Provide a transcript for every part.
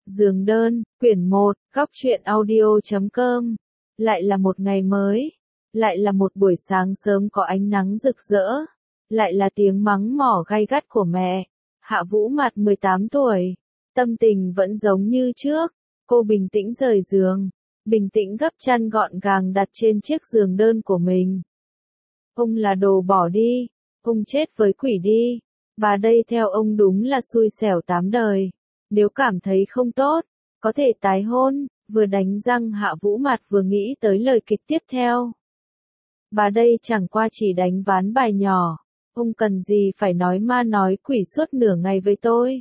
Giường đơn, quyển 1, góc truyện audio.com. Lại là một ngày mới, lại là một buổi sáng sớm có ánh nắng rực rỡ, lại là tiếng mắng mỏ gay gắt của mẹ. Hạ Vũ Mạt 18 tuổi, tâm tình vẫn giống như trước, cô bình tĩnh rời giường, bình tĩnh gấp chăn gọn gàng đặt trên chiếc giường đơn của mình. Ông là đồ bỏ đi, ông chết với quỷ đi, bà đây theo ông đúng là xui xẻo tám đời. Nếu cảm thấy không tốt, có thể tái hôn. Vừa đánh răng Hạ Vũ Mạt vừa nghĩ tới lời kịch tiếp theo. Bà đây chẳng qua chỉ đánh ván bài nhỏ, ông cần gì phải nói ma nói quỷ suốt nửa ngày với tôi.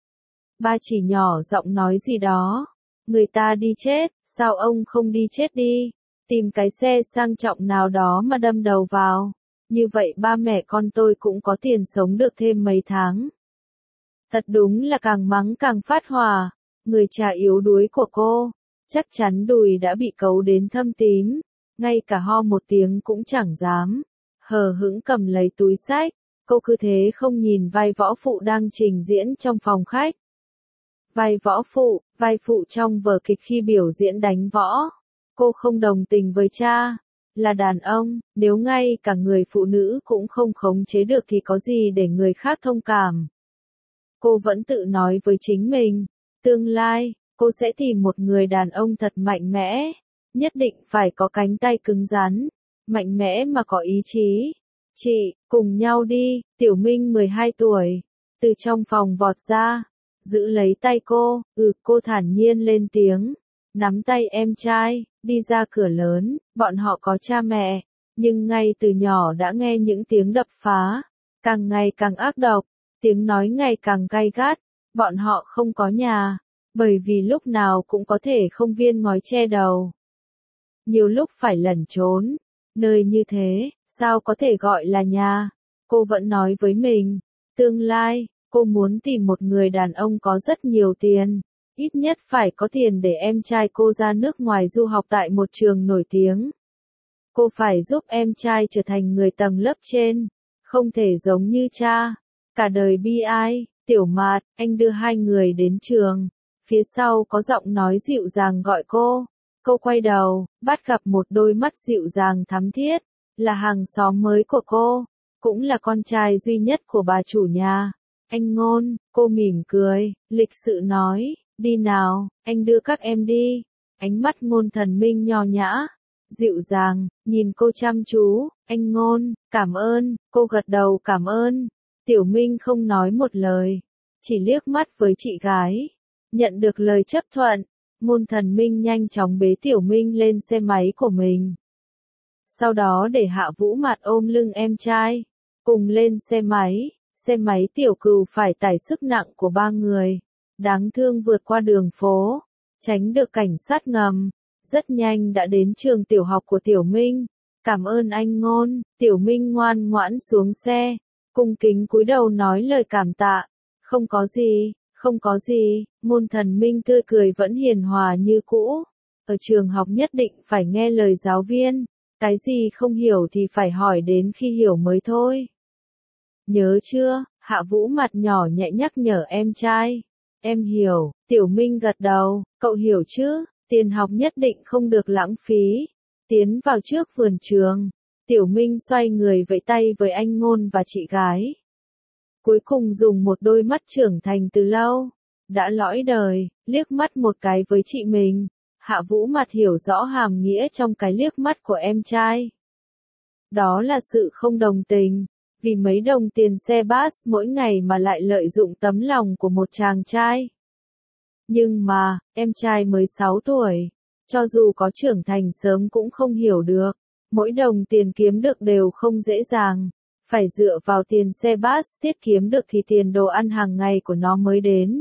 Ba chỉ nhỏ giọng nói gì đó, người ta đi chết, sao ông không đi chết đi, tìm cái xe sang trọng nào đó mà đâm đầu vào, như vậy ba mẹ con tôi cũng có tiền sống được thêm mấy tháng. Thật đúng là càng mắng càng phát hỏa, người cha yếu đuối của cô, chắc chắn đùi đã bị cấu đến thâm tím, ngay cả ho một tiếng cũng chẳng dám, hờ hững cầm lấy túi xách, cô cứ thế không nhìn vai võ phụ đang trình diễn trong phòng khách. Vai phụ trong vở kịch khi biểu diễn đánh võ, cô không đồng tình với cha, là đàn ông, nếu ngay cả người phụ nữ cũng không khống chế được thì có gì để người khác thông cảm. Cô vẫn tự nói với chính mình, tương lai, cô sẽ tìm một người đàn ông thật mạnh mẽ, nhất định phải có cánh tay cứng rắn, mạnh mẽ mà có ý chí. Chị, cùng nhau đi, Tiểu Minh 12 tuổi, từ trong phòng vọt ra, giữ lấy tay cô, cô thản nhiên lên tiếng, nắm tay em trai, đi ra cửa lớn, bọn họ có cha mẹ, nhưng ngay từ nhỏ đã nghe những tiếng đập phá, càng ngày càng ác độc. Tiếng nói ngày càng gay gắt, bọn họ không có nhà, bởi vì lúc nào cũng có thể không viên ngói che đầu. Nhiều lúc phải lẩn trốn, nơi như thế, sao có thể gọi là nhà? Cô vẫn nói với mình, tương lai, cô muốn tìm một người đàn ông có rất nhiều tiền, ít nhất phải có tiền để em trai cô ra nước ngoài du học tại một trường nổi tiếng. Cô phải giúp em trai trở thành người tầng lớp trên, không thể giống như cha. Cả đời bi ai, Tiểu Mạt, anh đưa hai người đến trường. Phía sau có giọng nói dịu dàng gọi cô. Cô quay đầu, bắt gặp một đôi mắt dịu dàng thắm thiết, là hàng xóm mới của cô, cũng là con trai duy nhất của bà chủ nhà. Anh Ngôn, cô mỉm cười, lịch sự nói, đi nào, anh đưa các em đi. Ánh mắt Ngôn Thần Minh nho nhã, dịu dàng, nhìn cô chăm chú, anh Ngôn, cảm ơn, cô gật đầu cảm ơn. Tiểu Minh không nói một lời, chỉ liếc mắt với chị gái. Nhận được lời chấp thuận, Ngôn Thần Minh nhanh chóng bế Tiểu Minh lên xe máy của mình. Sau đó để Hạ Vũ Mạt ôm lưng em trai, cùng lên xe máy Tiểu Cừu phải tải sức nặng của ba người. Đáng thương vượt qua đường phố, tránh được cảnh sát ngầm, rất nhanh đã đến trường tiểu học của Tiểu Minh. Cảm ơn anh Ngôn, Tiểu Minh ngoan ngoãn xuống xe. Cung kính cúi đầu nói lời cảm tạ, không có gì, Ngôn Thần Minh tươi cười vẫn hiền hòa như cũ. Ở trường học nhất định phải nghe lời giáo viên, cái gì không hiểu thì phải hỏi đến khi hiểu mới thôi. Nhớ chưa, Hạ Vũ Mạt nhỏ nhẹ nhắc nhở em trai. Em hiểu, Tiểu Minh gật đầu, cậu hiểu chứ, tiền học nhất định không được lãng phí. Tiến vào trước vườn trường. Tiểu Minh xoay người vẫy tay với anh Ngôn và chị gái. Cuối cùng dùng một đôi mắt trưởng thành từ lâu, đã lõi đời, liếc mắt một cái với chị mình. Hạ Vũ Mạt hiểu rõ hàm nghĩa trong cái liếc mắt của em trai. Đó là sự không đồng tình, vì mấy đồng tiền xe bus mỗi ngày mà lại lợi dụng tấm lòng của một chàng trai. Nhưng mà, em trai mới 6 tuổi, cho dù có trưởng thành sớm cũng không hiểu được. Mỗi đồng tiền kiếm được đều không dễ dàng, phải dựa vào tiền xe bus tiết kiếm được thì tiền đồ ăn hàng ngày của nó mới đến.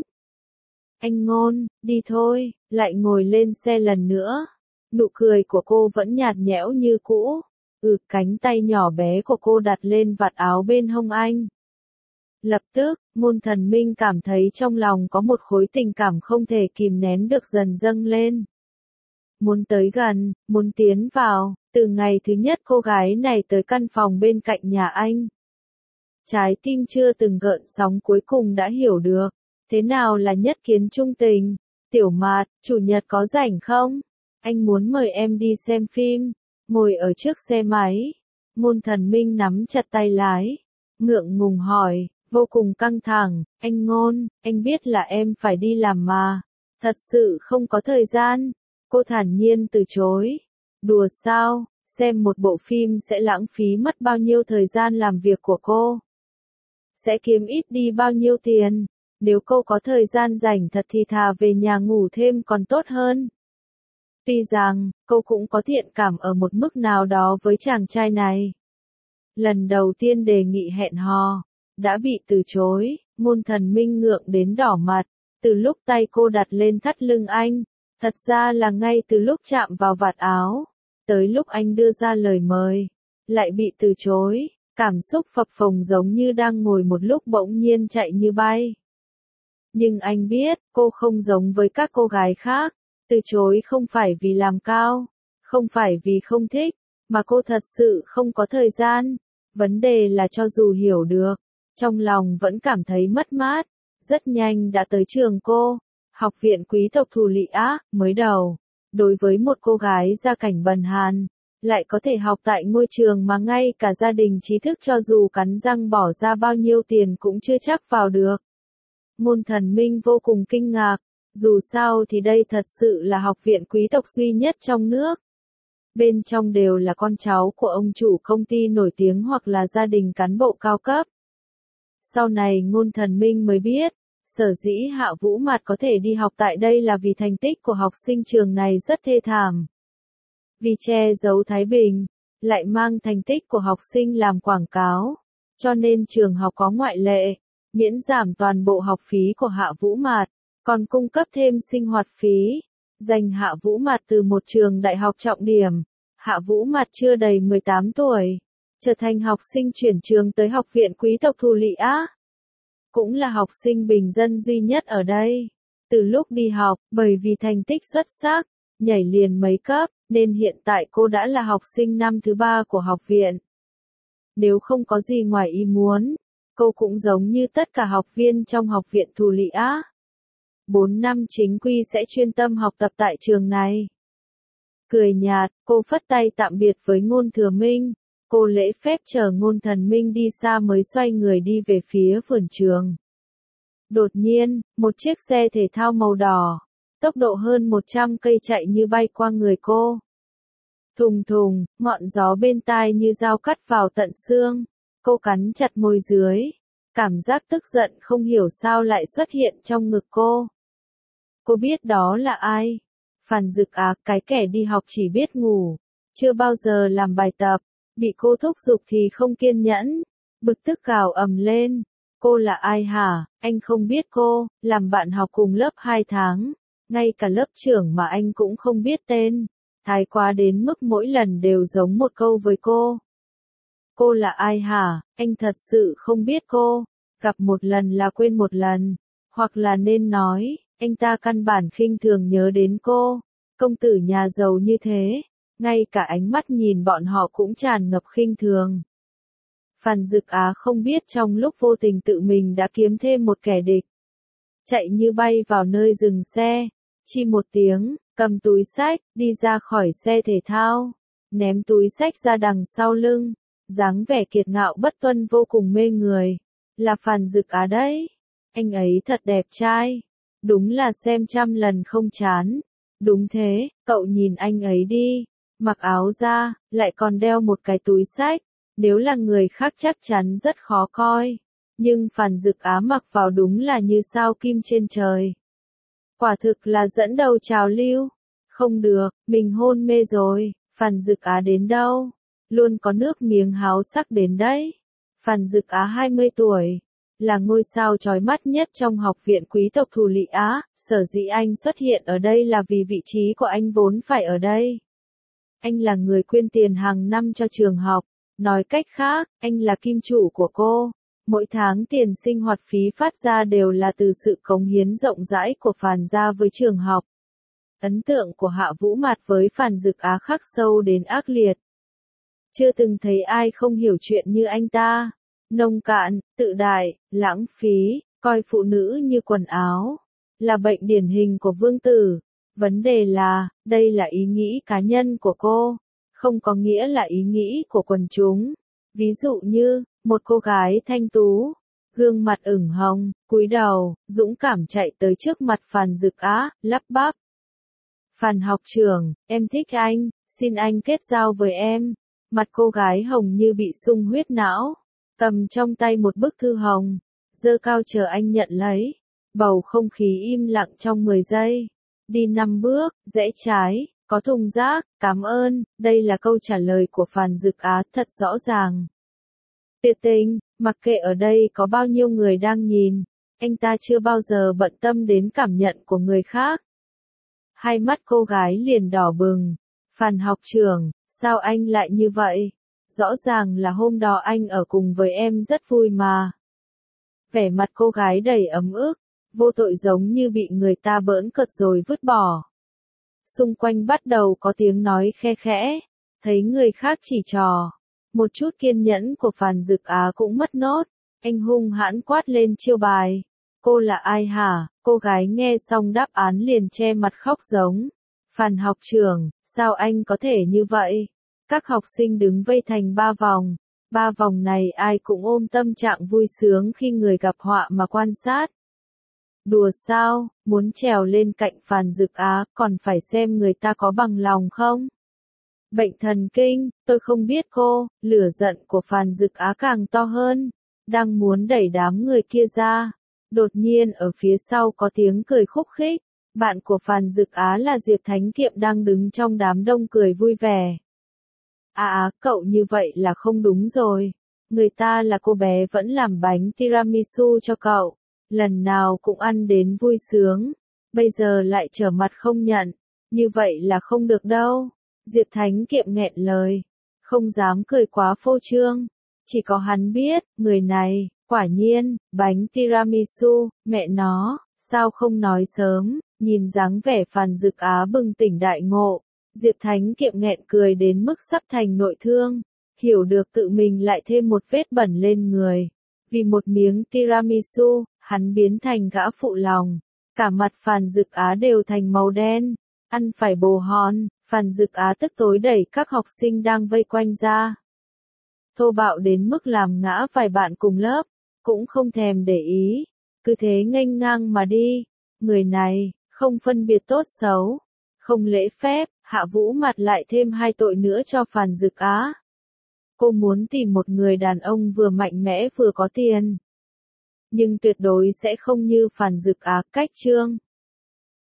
Anh Ngôn, đi thôi, lại ngồi lên xe lần nữa. Nụ cười của cô vẫn nhạt nhẽo như cũ. Cánh tay nhỏ bé của cô đặt lên vạt áo bên hông anh. Lập tức, Ngôn Thần Minh cảm thấy trong lòng có một khối tình cảm không thể kìm nén được dần dâng lên. Muốn tới gần, muốn tiến vào, từ ngày thứ nhất cô gái này tới căn phòng bên cạnh nhà anh. Trái tim chưa từng gợn sóng cuối cùng đã hiểu được, thế nào là nhất kiến trung tình, Tiểu Mạt, chủ nhật có rảnh không? Anh muốn mời em đi xem phim. Ngồi ở trước xe máy. Ngôn Thần Minh nắm chặt tay lái. Ngượng ngùng hỏi, vô cùng căng thẳng, anh Ngôn, anh biết là em phải đi làm mà. Thật sự không có thời gian. Cô thản nhiên từ chối. Đùa sao, xem một bộ phim sẽ lãng phí mất bao nhiêu thời gian làm việc của cô? Sẽ kiếm ít đi bao nhiêu tiền? Nếu cô có thời gian rảnh thật thì thà về nhà ngủ thêm còn tốt hơn. Tuy rằng, cô cũng có thiện cảm ở một mức nào đó với chàng trai này. Lần đầu tiên đề nghị hẹn hò, đã bị từ chối, Ngôn Thần Minh ngượng đến đỏ mặt, từ lúc tay cô đặt lên thắt lưng anh, thật ra là ngay từ lúc chạm vào vạt áo, tới lúc anh đưa ra lời mời, lại bị từ chối, cảm xúc phập phồng giống như đang ngồi một lúc bỗng nhiên chạy như bay. Nhưng anh biết, cô không giống với các cô gái khác, từ chối không phải vì làm cao, không phải vì không thích, mà cô thật sự không có thời gian. Vấn đề là cho dù hiểu được, trong lòng vẫn cảm thấy mất mát. Rất nhanh đã tới trường cô, học viện quý tộc Thù Lị Á, mới đầu. Đối với một cô gái gia cảnh bần hàn, lại có thể học tại ngôi trường mà ngay cả gia đình trí thức cho dù cắn răng bỏ ra bao nhiêu tiền cũng chưa chắc vào được. Ngôn Thần Minh vô cùng kinh ngạc, dù sao thì đây thật sự là học viện quý tộc duy nhất trong nước. Bên trong đều là con cháu của ông chủ công ty nổi tiếng hoặc là gia đình cán bộ cao cấp. Sau này Ngôn Thần Minh mới biết, sở dĩ Hạ Vũ Mạt có thể đi học tại đây là vì thành tích của học sinh trường này rất thê thảm. Vì che giấu Thái Bình, lại mang thành tích của học sinh làm quảng cáo, cho nên trường học có ngoại lệ, miễn giảm toàn bộ học phí của Hạ Vũ Mạt, còn cung cấp thêm sinh hoạt phí. Dành Hạ Vũ Mạt từ một trường đại học trọng điểm. Hạ Vũ Mạt chưa đầy 18 tuổi, trở thành học sinh chuyển trường tới học viện quý tộc Thù Lị Á. Cũng là học sinh bình dân duy nhất ở đây. Từ lúc đi học, bởi vì thành tích xuất sắc, nhảy liền mấy cấp, nên hiện tại cô đã là học sinh năm thứ 3 của học viện. Nếu không có gì ngoài ý muốn, cô cũng giống như tất cả học viên trong học viện Thù Lị Á. 4 năm chính quy sẽ chuyên tâm học tập tại trường này. Cười nhạt, cô phất tay tạm biệt với Ngôn Thừa Minh. Cô lễ phép chờ Ngôn Thần Minh đi xa mới xoay người đi về phía vườn trường. Đột nhiên, một chiếc xe thể thao màu đỏ, tốc độ hơn 100 cây chạy như bay qua người cô. Thùng thùng, ngọn gió bên tai như dao cắt vào tận xương. Cô cắn chặt môi dưới. Cảm giác tức giận không hiểu sao lại xuất hiện trong ngực cô. Cô biết đó là ai? Phàn Dực Á, cái kẻ đi học chỉ biết ngủ, chưa bao giờ làm bài tập, bị cô thúc giục thì không kiên nhẫn, bực tức gào ầm lên. Cô là ai hả? Anh không biết cô, làm bạn học cùng lớp 2 tháng, ngay cả lớp trưởng mà anh cũng không biết tên. Thái quá đến mức mỗi lần đều giống một câu với cô. Cô là ai hả? Anh thật sự không biết cô, gặp một lần là quên một lần, hoặc là nên nói, anh ta căn bản khinh thường nhớ đến cô. Công tử nhà giàu như thế, ngay cả ánh mắt nhìn bọn họ cũng tràn ngập khinh thường. Phàn Dực Á không biết trong lúc vô tình tự mình đã kiếm thêm một kẻ địch. Chạy như bay vào nơi dừng xe, chi một tiếng, cầm túi xách, đi ra khỏi xe thể thao, ném túi xách ra đằng sau lưng, dáng vẻ kiệt ngạo bất tuân vô cùng mê người. Là Phàn Dực Á đấy, anh ấy thật đẹp trai, đúng là xem trăm lần không chán. Đúng thế, cậu nhìn anh ấy đi, mặc áo ra, lại còn đeo một cái túi xách, nếu là người khác chắc chắn rất khó coi. Nhưng Phàn Dực Á mặc vào đúng là như sao kim trên trời. Quả thực là dẫn đầu trào lưu. Không được, mình hôn mê rồi, Phàn Dực Á đến đâu? Luôn có nước miếng háo sắc đến đấy. Phàn Dực Á 20 tuổi. Là ngôi sao chói mắt nhất trong học viện quý tộc Thù Lị Á, sở dĩ anh xuất hiện ở đây là vì vị trí của anh vốn phải ở đây. Anh là người quyên tiền hàng năm cho trường học, nói cách khác, anh là kim chủ của cô. Mỗi tháng tiền sinh hoạt phí phát ra đều là từ sự cống hiến rộng rãi của Phàn gia với trường học. Ấn tượng của Hạ Vũ Mạt với Phàn Dực Á khắc sâu đến ác liệt. Chưa từng thấy ai không hiểu chuyện như anh ta. Nông cạn, tự đại, lãng phí, coi phụ nữ như quần áo. là bệnh điển hình của Vương Tử. Vấn đề là, đây là ý nghĩ cá nhân của cô, không có nghĩa là ý nghĩ của quần chúng. Ví dụ như, một cô gái thanh tú, gương mặt ửng hồng, cúi đầu, dũng cảm chạy tới trước mặt Phàn Dực Á, lắp bắp. Phàn học trưởng, em thích anh, xin anh kết giao với em. Mặt cô gái hồng như bị sung huyết não, cầm trong tay một bức thư hồng, giơ cao chờ anh nhận lấy. Bầu không khí im lặng trong 10 giây. Đi 5 bước, rẽ trái, có thùng rác, cảm ơn, đây là câu trả lời của Phàn Dực Á thật rõ ràng. Tuyệt tình, mặc kệ ở đây có bao nhiêu người đang nhìn, anh ta chưa bao giờ bận tâm đến cảm nhận của người khác. Hai mắt cô gái liền đỏ bừng. Phàn học trưởng, sao anh lại như vậy? Rõ ràng là hôm đó anh ở cùng với em rất vui mà. Vẻ mặt cô gái đầy ấm ức, vô tội giống như bị người ta bỡn cợt rồi vứt bỏ. Xung quanh bắt đầu có tiếng nói khe khẽ, thấy người khác chỉ trò. Một chút kiên nhẫn của Phàn Dực Á cũng mất nốt, anh hung hãn quát lên chiêu bài. Cô là ai hả? Cô gái nghe xong đáp án liền che mặt khóc giống. Phàn học trưởng, sao anh có thể như vậy? Các học sinh đứng vây thành 3 vòng. 3 vòng này ai cũng ôm tâm trạng vui sướng khi người gặp họa mà quan sát. Đùa sao, muốn trèo lên cạnh Phàn Dực Á còn phải xem người ta có bằng lòng không? Bệnh thần kinh, tôi không biết cô. Lửa giận của Phàn Dực Á càng to hơn, đang muốn đẩy đám người kia ra. Đột nhiên ở phía sau có tiếng cười khúc khích. Bạn của Phàn Dực Á là Diệp Thánh Kiệm đang đứng trong đám đông cười vui vẻ. Cậu như vậy là không đúng rồi. Người ta là cô bé vẫn làm bánh tiramisu cho cậu. Lần nào cũng ăn đến vui sướng. Bây giờ lại trở mặt không nhận. Như vậy là không được đâu. Diệp Thánh Kiệm nghẹn lời. Không dám cười quá phô trương. Chỉ có hắn biết, người này, quả nhiên, bánh tiramisu, mẹ nó, sao không nói sớm. Nhìn dáng vẻ Phàn Dực Á bừng tỉnh đại ngộ. Diệp Thánh Kiệm nghẹn cười đến mức sắp thành nội thương. Hiểu được tự mình lại thêm một vết bẩn lên người. Vì một miếng tiramisu, hắn biến thành gã phụ lòng. Cả mặt Phàn Dực Á đều thành màu đen. Ăn phải bồ hòn, Phàn Dực Á tức tối đẩy các học sinh đang vây quanh ra. Thô bạo đến mức làm ngã vài bạn cùng lớp, cũng không thèm để ý. Cứ thế nghênh ngang mà đi. Người này, không phân biệt tốt xấu, không lễ phép, hạ vũ mặt lại thêm 2 tội nữa cho Phàn Dực Á. Cô muốn tìm một người đàn ông vừa mạnh mẽ vừa có tiền. Nhưng tuyệt đối sẽ không như Phàn Dực Á cách trương.